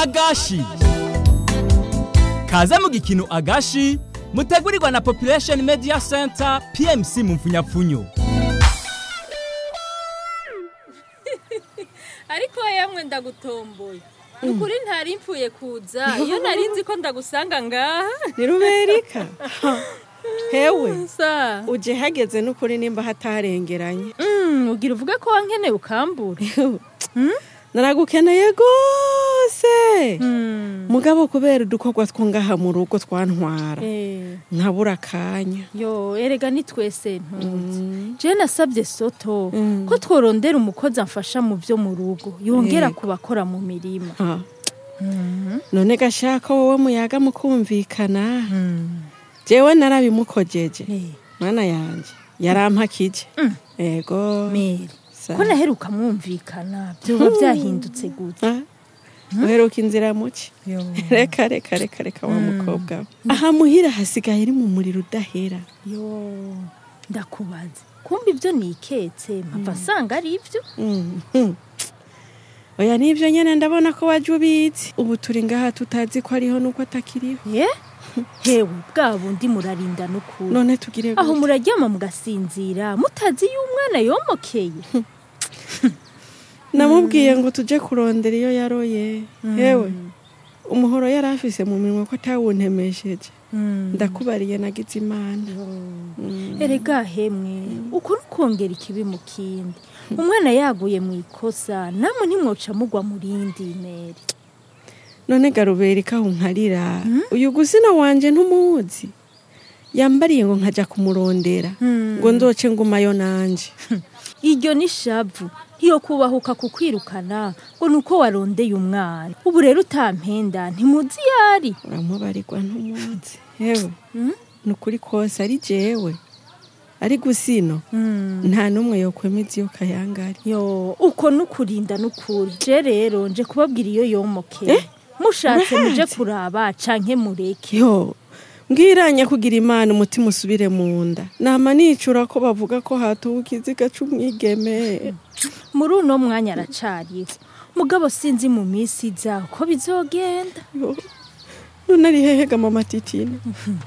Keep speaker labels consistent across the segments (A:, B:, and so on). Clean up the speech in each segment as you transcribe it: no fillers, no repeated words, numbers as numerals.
A: agashi kaze mu gikino agashi mutegurirwa na Population Media Center PMC mu mfunyapfunyo.
B: Ariko yamwe ndagutomboye ukuri ntari mpfuye kuza iyo narinzi ko ndagusanga ngaha
C: ni Ruberika. Hewe
B: sa
C: uje hageze n'ukuri nimba hatarengeranye.
B: Ugira uvuge ko wankeneye ukambura.
C: Naragukeneye gose. Mugabo kubera udukorwa twongaha mu rugo twantwara. Nkabura akanya.
B: Yo erega ni twese ntuzi. Je nasabye Soto ko tworondera umukozi amfasha mu byo mu rugo yongera kubakora mu mirima.
C: None gashaka wowe muyaga mukumvikana. Jewe narabimukojeje. Mana yanje yarampakije. Ego.
B: Meri. Ko naheruka mwumvikana byo byahindutse gute?
C: Uheruka inzira muki? Reka wa mukobwa. Aha muhira hasigaye iri mu muriro udahera.
B: Yo ndakubaza. Kumbi ibyo niketse mpava sanga ari ibyo?
C: Oya nivyo nyene ndabona ko wajubizi. Ubu turi ngaha tutazi ko ariho nuko atakiriho.
B: Hewe bwa bundi murarinda n'ukuri.
C: None tugire gute?
B: Aho muraryama mugasinzira mutazi y'umwana yomokeye.
C: Namubwiye ngo tuje kurondera iyo yaroye. Hewe umuhoro yarafise mu minwe ko atawuntemesheje. Ndakubariye nagize Imana.
B: Erega hemwe uko nukongera ikibi mu kindi. Umwana yaguye mu ikosa namwe ntimwoca mugwa murindi Meri.
C: None Garuberika unkarira. Uyu gusina wanje ntumuzi. Yambariye ngo nkaja kumurondera ngo nzoce ngumayo nanje.
B: Iryo ni shavu iyo kubahuka kukwirukana ngo nuko warondeye umwana. Ubu rero utampenda ntimuzi yari.
C: Uramubarirwa ntumuzi. Hewe nukuri kose ari jewe. Ari gusino nta numwe yokwemeza iyo kayangari.
B: Yo uko nukurinda nukuri. Je rero nje kubabwira iyo yomokeye. Mushatse muje kuraba canke mureke.
C: Yo mbwiranya kugira Imana umutima usubire mu nda. Nama nicura ko bavuga ko hatubuka iziga c'umwigeme.
B: Muri uno mwanya aracariho. Mugabo sinzi mu misi iza ko bizogenda.
C: None ari hehega mama Titina.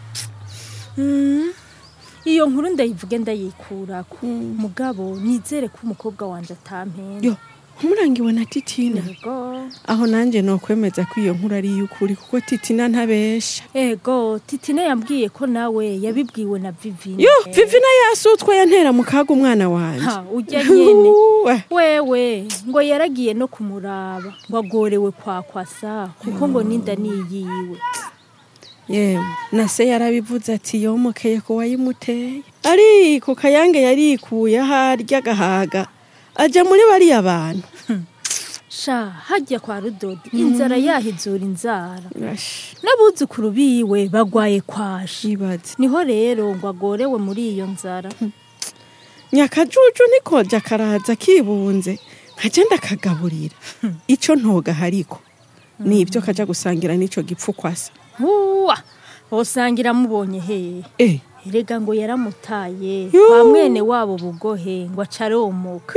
B: Iyo nkuru ndayivuge ndayikurako. Mugabo nizere ko umukobwa wanje atampenda.
C: Yo umurangiwe na Titina.
B: Ego.
C: Aho nanje no kwemeza ko iyo nkuru ari y'ukuri kuko Titina ntabesha.
B: Ego Titina yambwiye ko nawe yabibwiwe na Vivina.
C: Yo Vivina yasutwe yantera mu kaga umwana wanje.
B: Ujya nyene. Wewe ngo yaragiye no kumuraba ngo agorewe kwakwasa kuko ngo ninda niyiwe.
C: Yewe nase yarabivuze ati yomokeye ko wayimuteye. Ariko kayange yarikuye harya gahaga. Aja muri bari abantu.
B: Sha hajya kwa Rudodi inzara yahizura inzara. Nabuzukuru biwe bagwaye kwashi. Niho rero ngo agorewe muri iyo nzara.
C: Nyakajuju nikoja karaza kibunze nkagenda kagaburira. Ico ntoga hariko. Ni ibyo kaja gusangira nico gipfu kwasa.
B: Osangira mubonye he. Erega ngo yaramutaye kwa mwene wabo bugohe ngo acaromoka.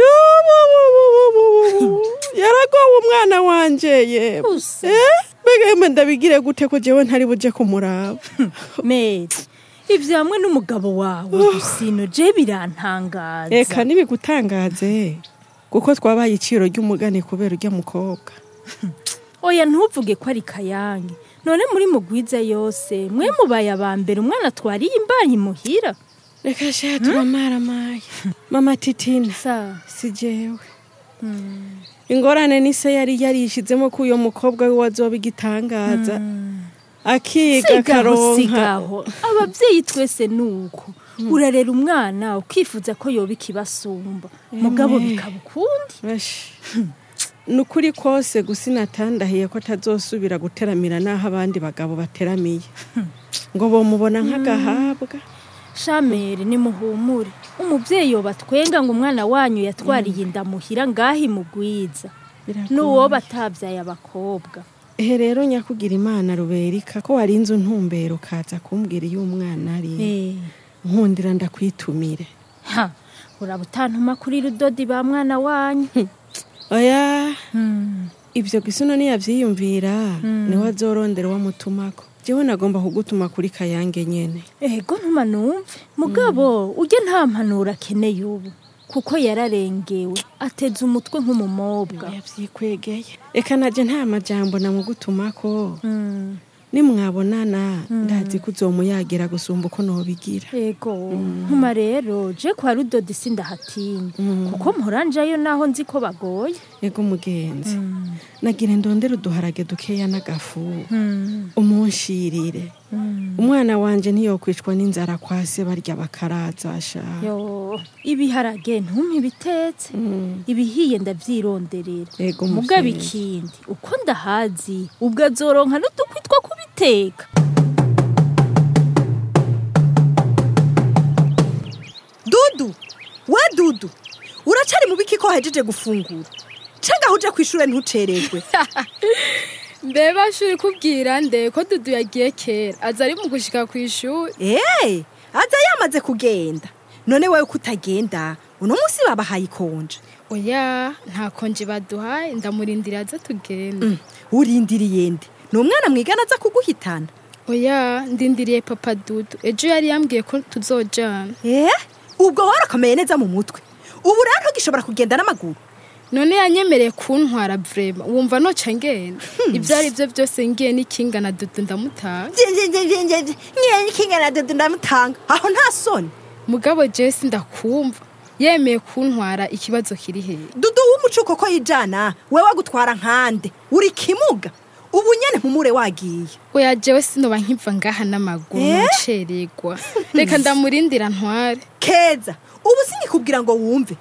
C: Yaragowe umwana wanje ye. Mbega ndabigire gute ko jewe ntari buje kumuraba.
B: Meri ivyo hamwe n'umugabo wawe gusino je birantangaza.
C: Eka nibigutangaze kuko twabaye iciro ry'umugane kubera urya mukobwa.
B: Oya ntuvuge ko ari kayange. None muri mugwiza yose mwe mubaye abambere umwana twariye imbanyi muhira.
C: Reka sha turamara maye. Mama Titina si jewe. Ingorane nise yari yarishizemo ko uyo mukobwa we wazoba igitangaza. Akiga karonka.
B: Abavyeyi twese nuko. Urarera umwana ukifuza ko yoba ikibasumba. Mugabo bikabukundi.
C: Nukuri kose gusina tandahiye ko tazosubira guteramira naho abandi bagabo bateramiye. Ngo bomubona nk'agahabwa.
B: Shamere ni muhumure. Umuvyeyi yobatwenga ngo umwana wanyu yatwariye indamuhira ngahi mugwiza. Nuwo batavyaye abakobwa.
C: Rero nyakugira Imana Ruberika ko warinze untumbero kaza kumbwira iyo umwana ari. Nkundira ndakwitumire.
B: Urabutantuma kuri Rudodi ba mwana wanyu.
C: Oya ivyo gisuno niyavyiyumvira niwe azorondera wamutumako jewe nagomba kugutuma kuri Kayange nyene.
B: Ego ntuma numve mugabo uje nta mpanuro akeneye ubu kuko yararengewe ateze umutwe nk'umumobwa.
C: Yavyikwegeye eka naje nta majambo namugutumako nimwabonana ndazi kuzomuyagira gusumba uko nobigira.
B: Ego ntuma rero je kwa Rudodi sindahatinya kuko mporanjayo naho nzi ko bagoye.
C: Ego mugenzi nagire ndondera uduharage dukeya n'agafu umunshirire umwana wanje ntiyokwicwa n'inzara kwase barya bakaraza sha.
B: Yo ibiharage ntumpe bitetse ibihiye ndavyironderera.
C: Ego
B: mugabo ikindi uko ndahazi ubwo azoronka n'udukwitwa kubiteka.
D: Dudu uracari mu biki ko hejeje gufungura canga huje kwishure ntucererwe.
E: Mbeba shuri kubwira nde ko Dudu yagiye kera aza ari mu gushika kw'ishuri.
D: Aza yamaze kugenda none wewe kutagenda uno musi babahaye ikonje.
E: Oya nta konje baduhaye ndamurindira aza tugenda.
D: Urindiriye nde n'umwana mwigana aza kuguhitana?
E: Oya ndindiriye papa Dudu ejo yari yambwiye ko tuzojana.
D: Ubwo warakomeye neza mu mutwe ubu rero ntugishobora kugenda n'amaguru.
E: None yanyemereye kuntwara vrema wumva noca ngenda ivyo ari byo byose ngiye n'ikinga na Dudu ndamutanga.
D: Ngiye n'ikinga na Dudu ndamutanga aho nta soni.
E: Mugabo Jesse ndakumva yemeye kuntwara ikibazo kiri hehe.
D: Dudu w'umucuko ko yijana wewe gutwara nkande uri kimuga ubu nyene mpumure wagiye.
E: Oya jewe sinoba nkiva ngaha n'amaguru nceregwa reka ndamurindira ntware.
D: Keza ubu sinikubwira ngo wumve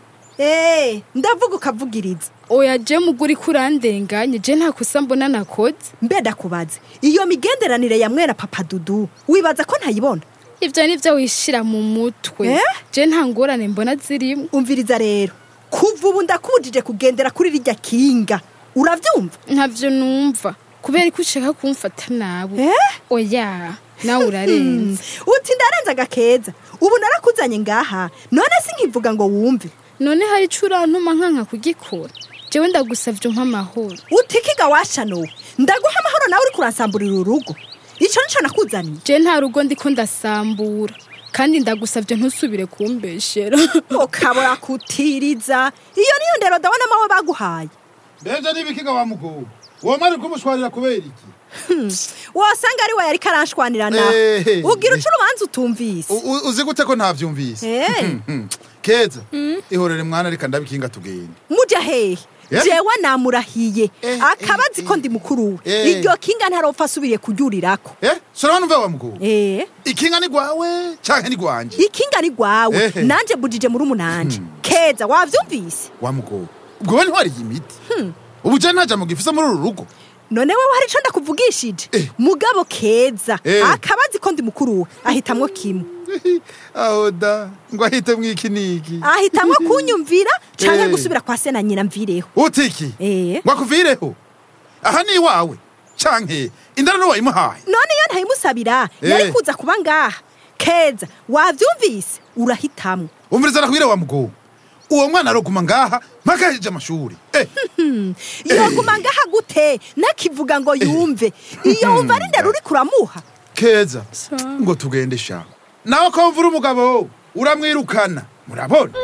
D: ndavuga ukavugiriza.
E: Oya je muguri kurandenganye je nta kosa mbona nakoze.
D: Mbeda kubaze iyo migenderanire ya mwera papa Dudu wibaza ko ntayibona?
E: Ivyo nivyo wishira mu mutwe je nta ngorane mbona zirimo.
D: Umviriza rero kuva ubu ndakubujije kugendera kuri rijya kinga uravyumva?
E: Ntavyo numva kubera ko ushaka kumfata nabo. Oya nawe urarenze.
D: Uti ndarenza gakeza ubu narakuzanye ngaha none sinkivuga ngo wumve.
E: None hari curantuma nkanka kugikora jewe ndagusavye nk'amahoro.
D: Utikiga washano ndaguha amahoro nawe uri kuransamburira urugo ico nico nakuzaniye.
E: Je nta rugo ndiko ndasambura kandi ndagusavye ntusubire kumbeshera.
D: Ukabora kutiriza iyo niyo ndero ndabona mawe baguhaye.
F: Beje nibikiga wa mugo uwo mari kumushwarira kubera iki?
D: Wasanga ari we yari karanshwanira na ugira ucurubanza utumvise.
F: Uzi gute ko ntavyumvise? Keza ihorere mwana reka ndabikinga tugenda.
D: Muja hehe jewe namurahiye akabazi ko ndi mukuru iryo kinga ntaropfa asubiriye kuryurirako.
F: Sura numva wa mugo ikinga ni gwawe canke ni gwanje?
D: Ikinga ni gwawe nanje bujije muri umunanje. Keza wavyumvise?
F: Wa mugo ubwo bani wari imiti ubu je ntaja mu gifisa muri uru rugo.
D: None wewe hari ico ndakuvugishije mugabo Keza akabazi ko ndi mukuru ahitamwo kimwe.
F: Ahoda ngo ahite mwikiniki
D: ahitamwo kunyumvira canke gusubira kwa se na nyina mvireho.
F: Utiki ngwakuvireho aha ni wawe canke indara no wayimuhaye?
D: None iyo ntayimusabira yari kuza kuba ngaha. Keza wavyumvise urahitamwo.
F: Umviriza nakwire wa mugo uwo mwana aroguma ngaha mpaka yaje amashuri.
D: Yoguma ngaha gute nakivuga ngo yumve iyo umva ari ndero uri kuramuha.
F: Keza ngo tugende sha nawe ko mvura umugabo uramwirukana murabona.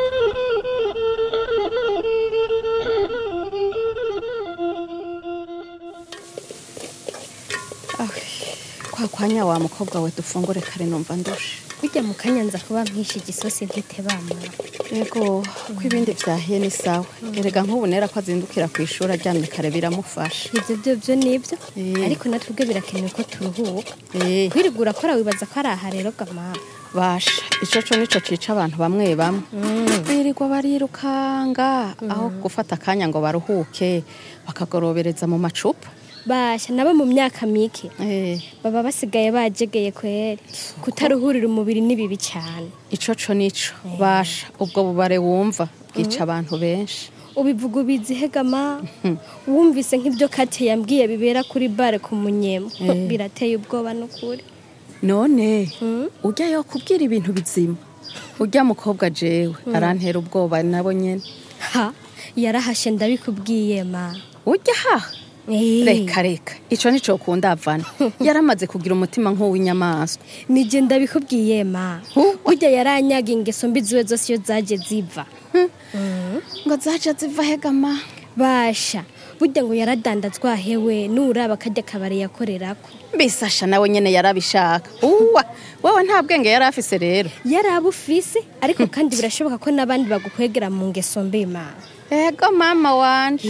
G: Kwa kwanya wa mukobwa we dufungure kare numva ndushe.
H: Bijya mu kanyanza kuba mwishi gisosi ntitebama.
G: Yego kwibindi vyahiye ni sawa. Erega nk'ubu nera ko azindukira ku ishuri ajyamye kare biramufasha.
H: Ivyo byo nibyo ariko natubwe birakenewe ko turuhuka. Kwirigura kora wibaza ko ari aha rero gama.
G: Basha icoco nico cica abantu bamwe bamwe. Birirwa barirukanga aho gufata akanya ngo baruhuke bakagorobereza mu macupa.
H: Basha nabo mu myaka mike baba basigaye bajegeye kweri kutaruhurira umubiri nibibi cyane.
G: Icoco nico basha ubwo bubare wumva bwica abantu benshi.
H: Ubivuga ubizihe gama wumvise nk'ibyo Kate yambwiye bibera kuri bare ku Munyemo birateye ubwoba n'ukuri.
G: None ujya yo kubwira ibintu bizima ujya mukobwa jewe arantera ubwoba nabo nyene.
H: Yarahashe ndabikubwiye ma.
G: ujya haha reka ico nico kunda Vane yaramaze kugira umutima nk'uw'inyamaswa
H: nije ndabikubwiye ma burya yaranyaga ingeso mbi ziwe zose iyo zaje ziva
G: ngo zaje ziva hegama
H: basha burya ngo yaradandazwa hewe nuraba kajya kabare yakorerako
G: bisasha nawe nyene yarabishaka wewe nta bwenge yari afise rero
H: yarabufise ariko kandi birashoboka ko nabandi bagukwegera mu ngeso mbi ma
G: ego mama wanje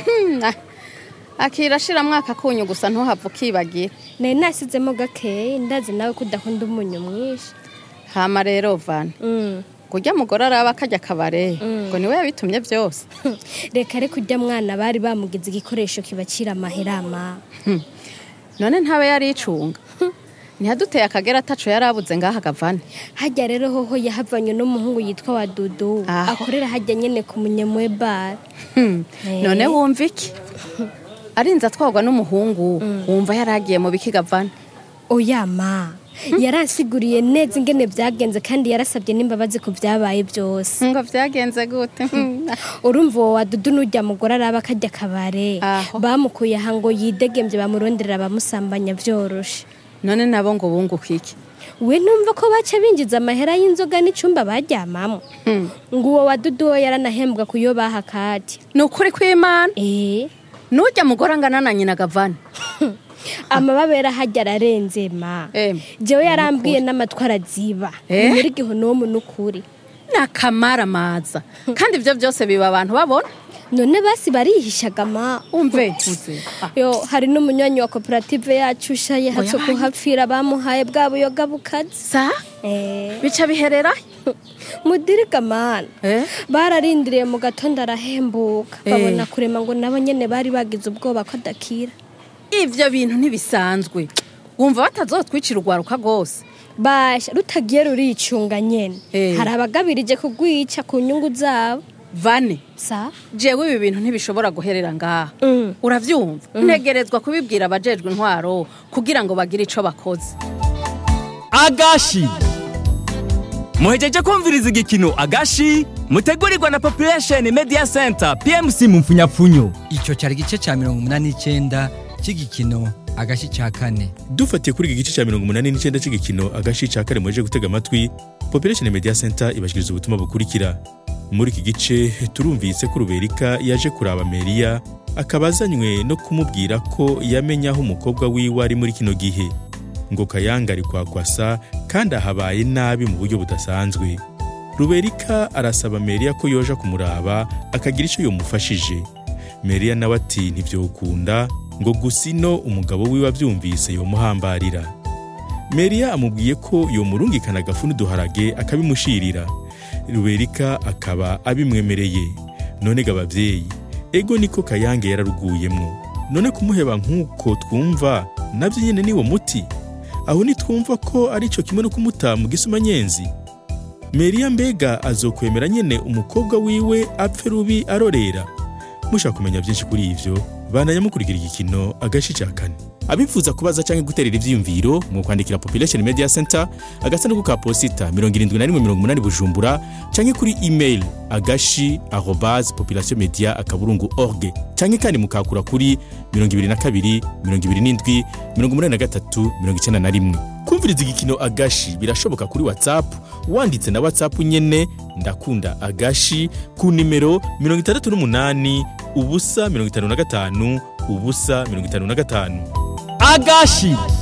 G: akirashira mwaka kunyu gusa ntuhava ukibagira
H: nari nasizemo gake ndazi nawe kudakunda umunyu mwinshi
G: hama rero Vane kurya mugore araba kajya kabare ngo niwe yabitumye byose
H: reka reka ujya mwana bari bamugize igikoresho kibacira amaherama
G: none ntabe yari icunga ntihaduteye akagera ataco yarabuze ngaha Vane
H: hajya rero hoho yahavanye n'umuhungu yitwa wa Dudu akorera hajya nyene ku munyemwe bar
G: none wumva iki arinza twagwa n'umuhungu wumva yaragiye mu bikiga Vane
H: oyama yaransiguriye neza ingene byagenze kandi yarasabye n'imbabazi ku byabaye byose
G: ngo byagenze gute
H: urumva wa Dudu n'ujya mugore araba kajya kabare bamukuye hango yidegemvye bamuronderera bamusambanya byoroshe
G: none nabo ngo bunguka iki
H: we numva ko baca binjiza amahera y'inzoga n'icumba baryamamo ngo uwo wa Dudu yaranahembwa kuyo bahakati
G: nukuri kw'Imana nujya mugore angana na nyina Vane
H: amababera hajya ararenze ma jewe yarambwiye n'amatwara ziba muri gihonomu n'ukuri
G: nakamara maza kandi ibyo byose biba abantu babona
H: none basi barihishaga ma
G: umve
H: yo hari n'umunywanyi wa koperative yacu ushaye hatso kuhapfira bamuhaye bwa buyoga bukazi
G: sa bica biherera
H: mudiriga mana bararindiriye mu gatondo arahembuka babona kurema ngo nabo nyene bari bagize ubwoba ko adakira
G: ivyo bintu ntibisanzwe wumva batazotwicira urwaruka rwose
H: basha rutagiye ruricunga nyene hari abagabirije kugwica ku nyungu zabo
G: Vane
H: sa
G: jewe ibi bintu ntibishobora guherera ngaha uravyumva ntegerezwa kubibwira abajejwe intwaro kugira ngo bagire ico bakoze
A: agashi muhejeje kumviriza igikino agashi mutegurirwa na Population Media Center PMC mu mfunyapfunyo
I: ico cyari gice ca 89 cy'igikino agashi ca kane
J: dufatiye kuri iki gice ca 89 cy'igikino agashi ca kane muje gutega amatwi Population Media Center ibashikiriza ubutumwa bukurikira muri iki gice turumvise ko Ruberika yaje kuraba Meria akabazanywe no kumubwira ko yamenya aho umukobwa wiwe ari muri kino gihe ngo Kayanga ari kwakwasa kandi ahabaye nabi mu buryo budasanzwe Ruberika arasaba Meria ko yoja kumuraba akagira ico yomufashije Meria nawe ati ntivyokunda ngo gusino umugabo wiwe avyumvise yomuhambarira Meria amubwiye ko yomurungikana agafuni duharage akabimushirira Ruberika akaba abimwemereye none gabavyeyi ego niko Kayange yararuguyemwo none kumuheba nkuko twumva navyo nyene niwo muti aho nitwumva ko ari cyo kimwe no kumuta mu gisumanyenzi Meria mbega azokwemera nyene umukobwa wiwe apfe rubi arorera mushaka kumenya byinshi kuri ivyo bananya mukurikira igikino agashi ca kane abifuza kubaza canke guterera ivyiyumviro mu kwandikira Population Media Center agasanduku ka posita 7180 Bujumbura canke kuri email agashi@populationmedia.org canke kandi mukakura kuri 22 27 83 91 kumviriza igikino agashi birashoboka kuri WhatsApp wanditse na WhatsApp nyene ndakunda agashi ku nimero 68 ubusa 55 ubusa 55
A: agashi